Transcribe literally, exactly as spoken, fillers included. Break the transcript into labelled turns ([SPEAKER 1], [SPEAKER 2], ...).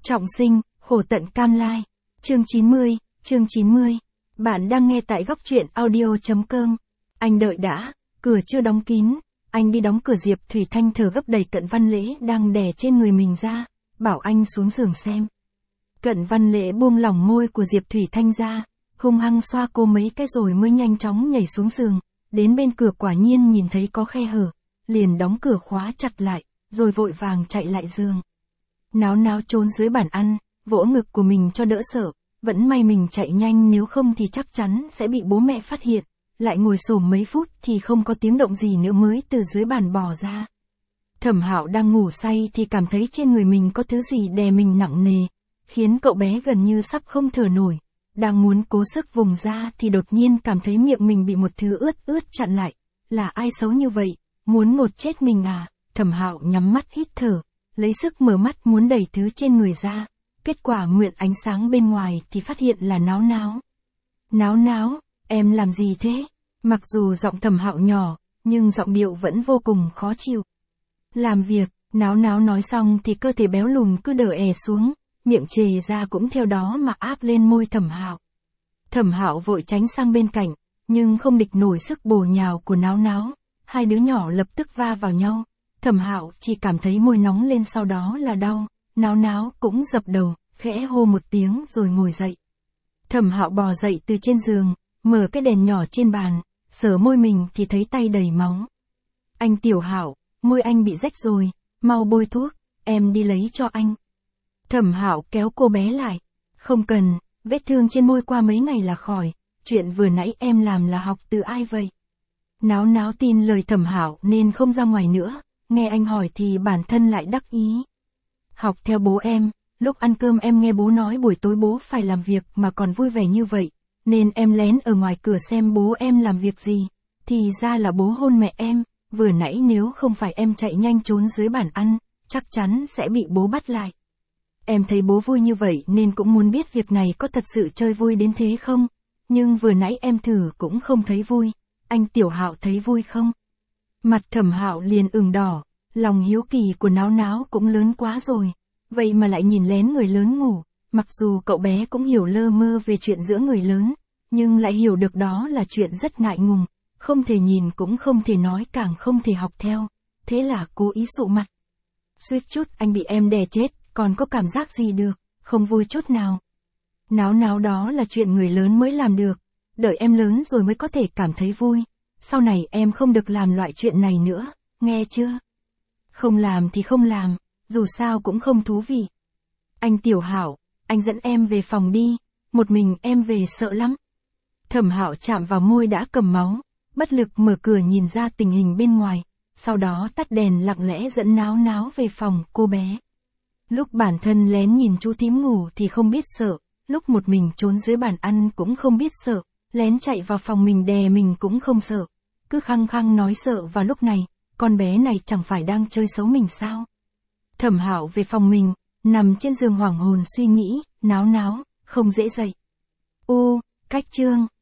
[SPEAKER 1] Trọng sinh, khổ tận cam lai. Chương chín mươi, chương chín mươi. Bạn đang nghe tại góc truyện audio.com. Anh đợi đã, cửa chưa đóng kín, anh đi đóng cửa. Diệp Thủy Thanh thở gấp đẩy Cận Văn Lễ đang đè trên người mình ra, bảo anh xuống giường xem. Cận Văn Lễ buông lỏng môi của Diệp Thủy Thanh ra, hung hăng xoa cô mấy cái rồi mới nhanh chóng nhảy xuống giường, đến bên cửa quả nhiên nhìn thấy có khe hở, liền đóng cửa khóa chặt lại, rồi vội vàng chạy lại giường. Náo náo trốn dưới bàn ăn, vỗ ngực của mình cho đỡ sợ, vẫn may mình chạy nhanh, nếu không thì chắc chắn sẽ bị bố mẹ phát hiện. Lại ngồi xổm mấy phút thì không có tiếng động gì nữa mới từ dưới bàn bò ra. Thẩm Hạo đang ngủ say thì cảm thấy trên người mình có thứ gì đè mình nặng nề, khiến cậu bé gần như sắp không thở nổi. Đang muốn cố sức vùng ra thì đột nhiên cảm thấy miệng mình bị một thứ ướt ướt chặn lại. Là ai xấu như vậy, muốn ngột chết mình à? Thẩm Hạo nhắm mắt hít thở, lấy sức mở mắt muốn đẩy thứ trên người ra. Kết quả mượn ánh sáng bên ngoài thì phát hiện là Náo Náo. Náo Náo, em làm gì thế? Mặc dù giọng Thẩm Hạo nhỏ, nhưng giọng điệu vẫn vô cùng khó chịu. Làm việc, Náo Náo nói xong thì cơ thể béo lùn cứ đờ è xuống, miệng chề ra cũng theo đó mà áp lên môi Thẩm Hạo. Thẩm Hạo vội tránh sang bên cạnh, nhưng không địch nổi sức bổ nhào của Náo Náo, hai đứa nhỏ lập tức va vào nhau. Thẩm Hạo chỉ cảm thấy môi nóng lên, sau đó là đau. Náo Náo cũng dập đầu, khẽ hô một tiếng rồi ngồi dậy. Thẩm Hạo bò dậy từ trên giường, mở cái đèn nhỏ trên bàn, sờ môi mình thì thấy tay đầy máu. Anh Tiểu Hạo, môi anh bị rách rồi, mau bôi thuốc, em đi lấy cho anh. Thẩm Hạo kéo cô bé lại. Không cần, vết thương trên môi qua mấy ngày là khỏi, chuyện vừa nãy em làm là học từ ai vậy? Náo Náo tin lời Thẩm Hạo nên không ra ngoài nữa, nghe anh hỏi thì bản thân lại đắc ý. Học theo bố em, lúc ăn cơm em nghe bố nói buổi tối bố phải làm việc mà còn vui vẻ như vậy, nên em lén ở ngoài cửa xem bố em làm việc gì, thì ra là bố hôn mẹ em, vừa nãy nếu không phải em chạy nhanh trốn dưới bàn ăn, chắc chắn sẽ bị bố bắt lại. Em thấy bố vui như vậy nên cũng muốn biết việc này có thật sự chơi vui đến thế không, nhưng vừa nãy em thử cũng không thấy vui, anh Tiểu Hạo thấy vui không? Mặt Thẩm Hạo liền ửng đỏ, lòng hiếu kỳ của Náo Náo cũng lớn quá rồi, vậy mà lại nhìn lén người lớn ngủ. Mặc dù cậu bé cũng hiểu lơ mơ về chuyện giữa người lớn, nhưng lại hiểu được đó là chuyện rất ngại ngùng, không thể nhìn cũng không thể nói, càng không thể học theo, thế là cố ý sụ mặt. Suýt chút anh bị em đè chết, còn có cảm giác gì được, không vui chút nào. Náo Náo, đó là chuyện người lớn mới làm được, đợi em lớn rồi mới có thể cảm thấy vui, sau này em không được làm loại chuyện này nữa, nghe chưa? Không làm thì không làm, dù sao cũng không thú vị. Anh Tiểu Hạo, anh dẫn em về phòng đi, một mình em về sợ lắm. Thẩm Hạo chạm vào môi đã cầm máu, bất lực mở cửa nhìn ra tình hình bên ngoài, sau đó tắt đèn lặng lẽ dẫn Náo Náo về phòng cô bé. Lúc bản thân lén nhìn chú thím ngủ thì không biết sợ, lúc một mình trốn dưới bàn ăn cũng không biết sợ, lén chạy vào phòng mình đè mình cũng không sợ, cứ khăng khăng nói sợ vào lúc này, con bé này chẳng phải đang chơi xấu mình sao? Thẩm Hạo về phòng mình, nằm trên giường hoảng hồn suy nghĩ, Náo Náo, không dễ dậy. Ô, cách chương.